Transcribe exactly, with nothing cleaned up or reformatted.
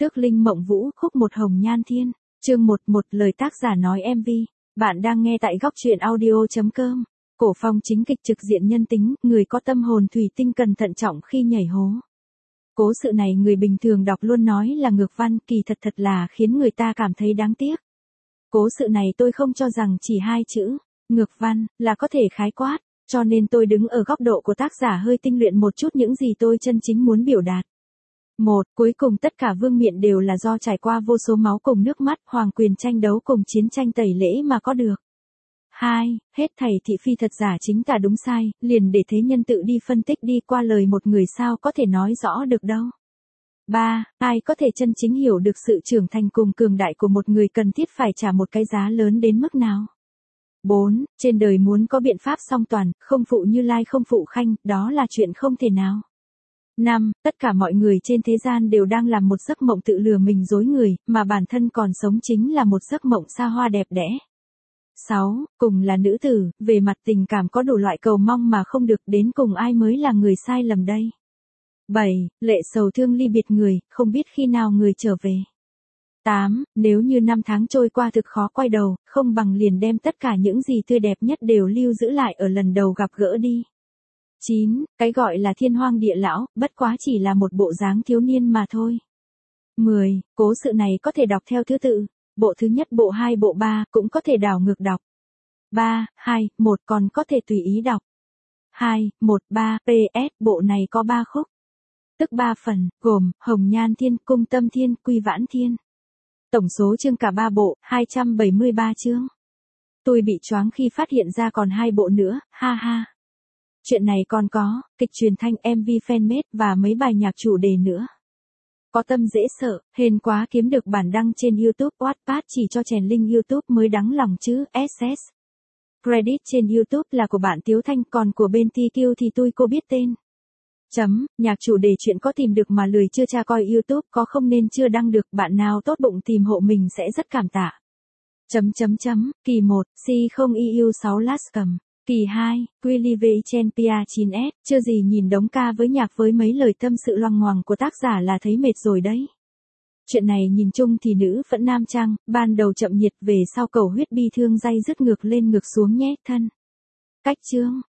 Tước Linh Mộng Vũ, khúc một Hồng Nhan Thiên. Chương một một lời tác giả nói em vê. Bạn đang nghe tại góc truyện audio chấm com. Cổ Phong chính kịch trực diện nhân tính, người có tâm hồn thủy tinh cần thận trọng khi nhảy hố. Cố sự này người bình thường đọc luôn nói là ngược văn, kỳ thật thật là khiến người ta cảm thấy đáng tiếc. Cố sự này tôi không cho rằng chỉ hai chữ, ngược văn, là có thể khái quát, cho nên tôi đứng ở góc độ của tác giả hơi tinh luyện một chút những gì tôi chân chính muốn biểu đạt. Một, cuối cùng tất cả vương miện đều là do trải qua vô số máu cùng nước mắt, hoàng quyền tranh đấu cùng chiến tranh tẩy lễ mà có được. Hai, hết thảy thị phi thật giả chính tà đúng sai, liền để thế nhân tự đi phân tích đi, qua lời một người sao có thể nói rõ được đâu. Ba, ai có thể chân chính hiểu được sự trưởng thành cùng cường đại của một người cần thiết phải trả một cái giá lớn đến mức nào. Bốn, trên đời muốn có biện pháp song toàn, không phụ Như Lai không phụ Khanh, đó là chuyện không thể nào. Năm, tất cả mọi người trên thế gian đều đang làm một giấc mộng tự lừa mình dối người, mà bản thân còn sống chính là một giấc mộng xa hoa đẹp đẽ. Sáu, cùng là nữ tử, về mặt tình cảm có đủ loại cầu mong mà không được, đến cùng ai mới là người sai lầm đây. Bảy, lệ sầu thương ly biệt người, không biết khi nào người trở về. Tám, nếu như năm tháng trôi qua thực khó quay đầu, không bằng liền đem tất cả những gì tươi đẹp nhất đều lưu giữ lại ở lần đầu gặp gỡ đi. Chín, cái gọi là thiên hoang địa lão, bất quá chỉ là một bộ dáng thiếu niên mà thôi. Mười, cố sự này có thể đọc theo thứ tự, bộ thứ nhất, bộ hai, bộ ba, cũng có thể đảo ngược đọc. Ba, hai, một còn có thể tùy ý đọc. Hai, một, ba, pê ét, bộ này có ba khúc. Tức ba phần, gồm, Hồng Nhan Thiên, Cung Tâm Thiên, Quy Vãn Thiên. Tổng số chương cả ba bộ, hai trăm bảy mươi ba chương. Tôi bị choáng khi phát hiện ra còn hai bộ nữa, ha ha. Chuyện này còn có, kịch truyền thanh, em vê fanmade và mấy bài nhạc chủ đề nữa. Có tâm dễ sợ, hên quá kiếm được bản đăng trên YouTube, Wattpad chỉ cho chèn link YouTube mới đắng lòng chứ, ét ét. Credit trên YouTube là của bạn Tiếu Thanh, còn của bên tê quy thì tôi cô biết tên. Chấm, nhạc chủ đề chuyện có tìm được mà lười chưa tra coi YouTube, có không nên chưa đăng được, bạn nào tốt bụng tìm hộ mình sẽ rất cảm tạ. Chấm chấm chấm, kỳ một, C không E U sáu Last cầm. Kỳ hai, Quilive trên pê a chín S, chưa gì nhìn đống ca với nhạc với mấy lời tâm sự loằng ngoằng của tác giả là thấy mệt rồi đấy. Chuyện này nhìn chung thì nữ vẫn nam trang, ban đầu chậm nhiệt, về sau cầu huyết bi thương day dứt ngược lên ngược xuống nhé thân. Cách chương,